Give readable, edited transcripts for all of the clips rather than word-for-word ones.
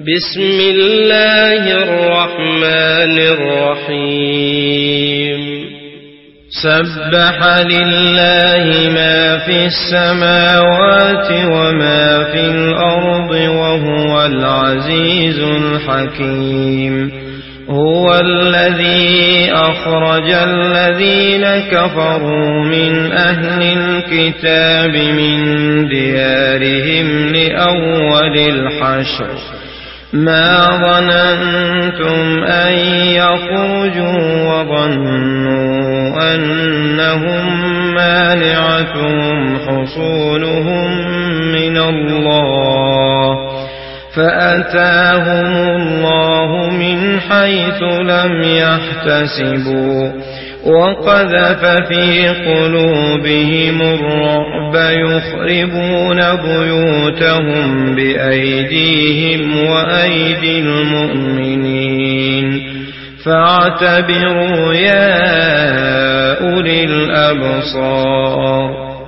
بسم الله الرحمن الرحيم سبح لله ما في السماوات وما في الأرض وهو العزيز الحكيم هو الذي أخرج الذين كفروا من أهل الكتاب من ديارهم لأول الحشر ما ظننتم أن يخرجوا وظنوا أنهم مانعتهم حصولهم من الله فأتاهم الله من حيث لم يحتسبوا وقذف في قلوبهم الرعب يخربون بيوتهم بأيديهم وأيدي المؤمنين فاعتبروا يا أولي الأبصار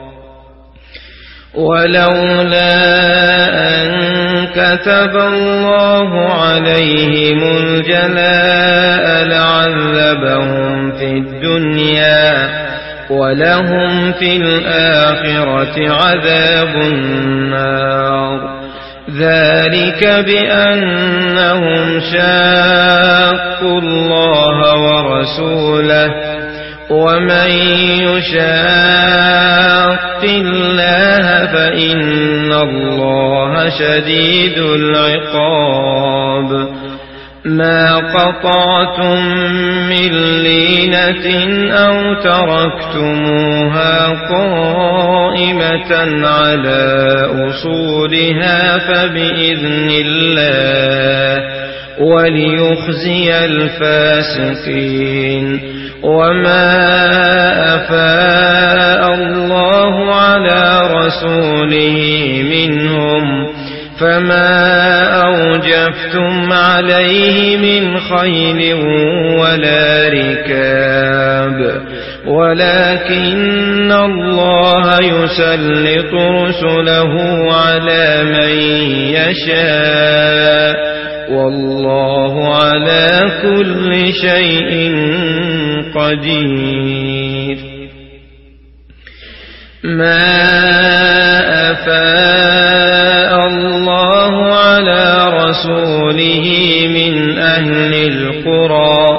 ولولا أن كتب الله عليهم الجلاء لعذبهم في الدنيا ولهم في الآخرة عذاب النار ذلك بأنهم شاقوا الله ورسوله ومن يشاق الله فإن الله شديد العقاب ما قطعتم من لينة أو تركتموها قائمة على أصولها فبإذن الله وليخزي الفاسقين وما أفاء الله على رسوله منهم فما أوجفتم عليه من خيل ولا ركاب ولكن الله يسلط رسله على من يشاء والله على كل شيء قدير ما أفاء الله على رسوله من أهل القرى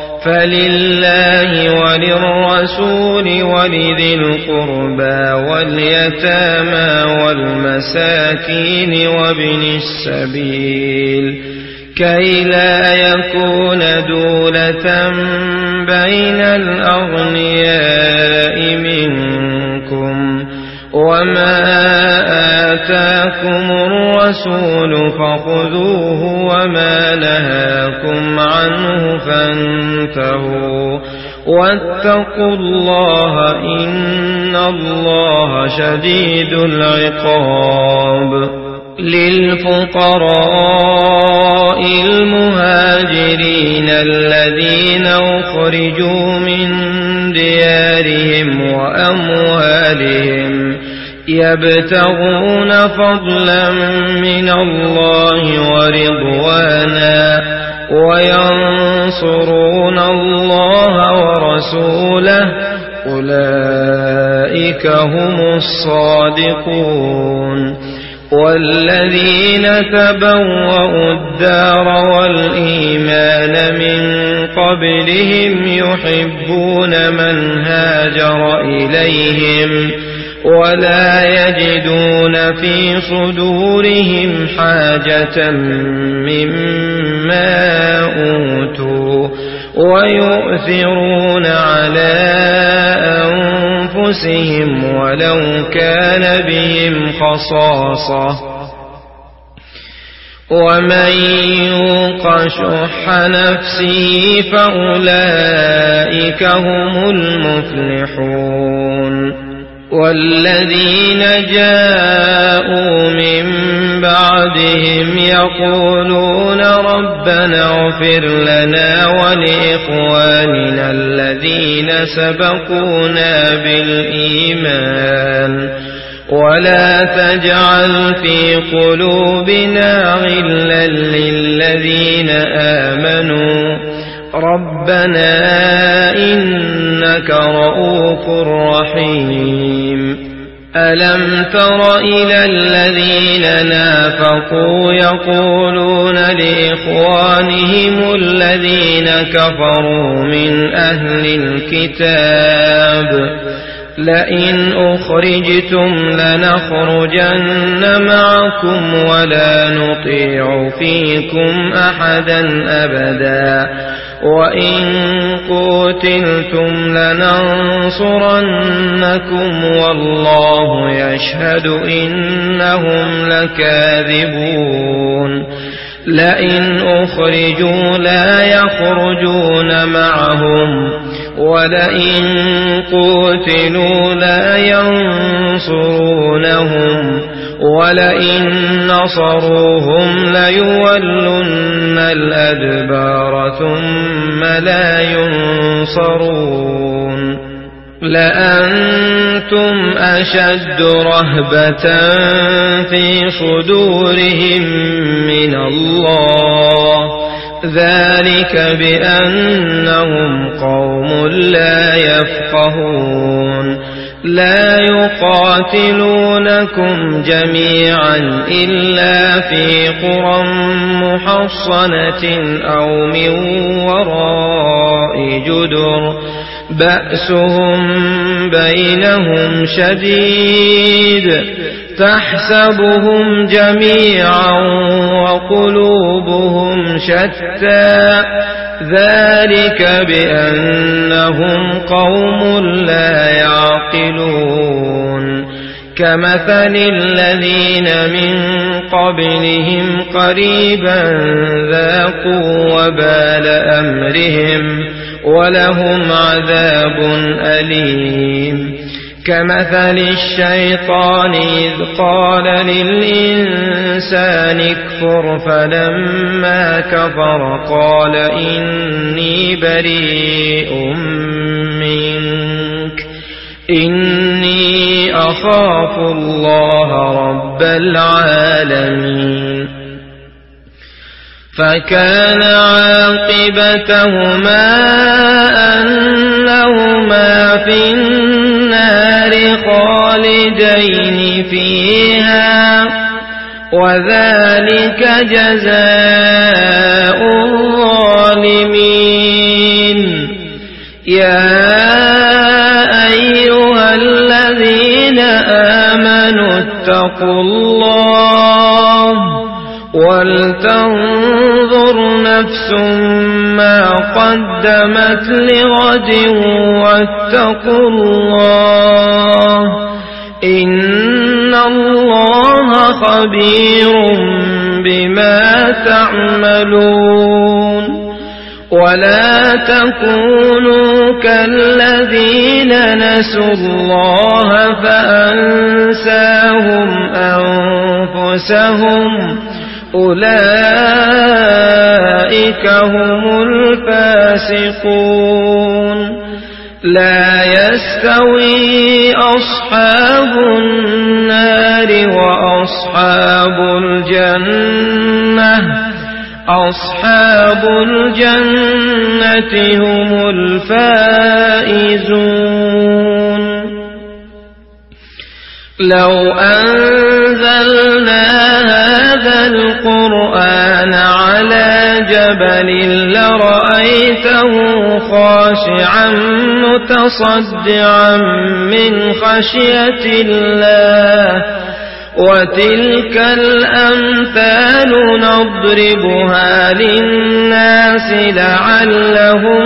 فلله وللرسول ولذي القربى واليتامى والمساكين وابن السبيل كي لا يكون دولة بين الأغنياء منكم وما آتاكم الرسول فخذوه وما نهاكم عنه فانتهوا واتقوا الله إن الله شديد العقاب للفقراء المهاجرين الذين أخرجوا من ديارهم وأموالهم يبتغون فضلا من الله ورضوانا وينصرون الله ورسوله أولئك هم الصادقون والذين تبوأوا الدار والإيمان من قبلهم يحبون من هاجر إليهم ولا يجدون في صدورهم حاجة مما أوتوا ويؤثرون على أنفسهم ولو كان بهم خصاصة ومن يوق شح نفسه فأولئك هم المفلحون والذين جاءوا من بعدهم يقولون ربنا اغفر لنا ولإخواننا الذين سبقونا بالإيمان ولا تجعل في قلوبنا غلا ربنا إنك رؤوف رحيم ألم تر إلى الذين نافقوا يقولون لإخوانهم الذين كفروا من أهل الكتاب لئن أخرجتم لنخرجن معكم ولا نطيع فيكم أحدا أبدا وإن قتلتم لننصرنكم والله يشهد إنهم لكاذبون لئن أخرجوا لا يخرجون معهم ولئن قتلوا لا ينصرونهم ولئن نصروهم ليولن الأدبار ثم لا ينصرون لأنتم أشد رهبة في صدورهم من الله ذلك بأنهم قوم لا يفقهون لا يقاتلونكم جميعا إلا في قرى محصنة أو من وراء جدر بأسهم بينهم شديد تحسبهم جميعا وقلوبهم شتى ذلك بأنهم قوم لا يعقلون كمثل الذين من قبلهم قريبا ذاقوا وبال أمرهم ولهم عذاب أليم كمثل الشيطان إذ قال للإنسان اكفر فلما كفر قال إني بريء منك إني أخاف الله رب العالمين فكان عاقبتهما أنهما في النار خالدين فيها وذلك جزاء الظالمين يا أيها الذين آمنوا اتقوا الله ولتنظر نفس ما قدمت لغد واتقوا الله إن الله خبير بما تعملون ولا تكونوا كالذين نسوا الله فأنساهم أنفسهم أولئك هم الفاسقون لا يستوي أصحاب النار وأصحاب الجنة أصحاب الجنة هم الفائزون لو أنزلنا هذا القرآن على جبل لرأيته خاشعا متصدعا من خشية الله وتلك الأمثال نضربها للناس لعلهم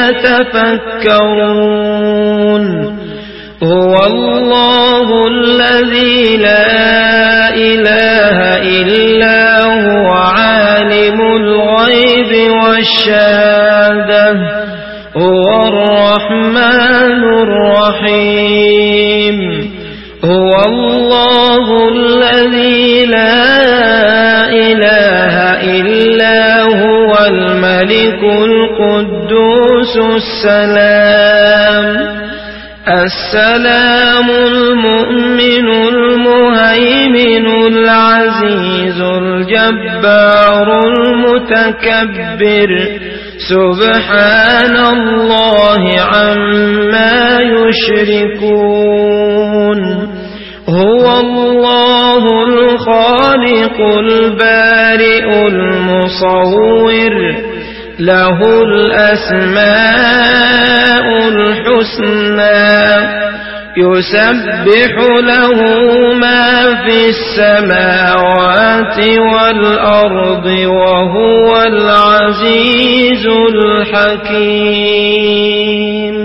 يتفكرون هو الله الذي لا إله إلا هو عالم الغيب والشهادة هو الرحمن الرحيم هو الله الذي لا إله إلا هو الملك القدوس السلام المؤمن المهيمن العزيز الجبار المتكبر سبحان الله عما يشركون هو الله الخالق البارئ المصور له الأسماء الحسنى يسبح له ما في السماوات والأرض وهو العزيز الحكيم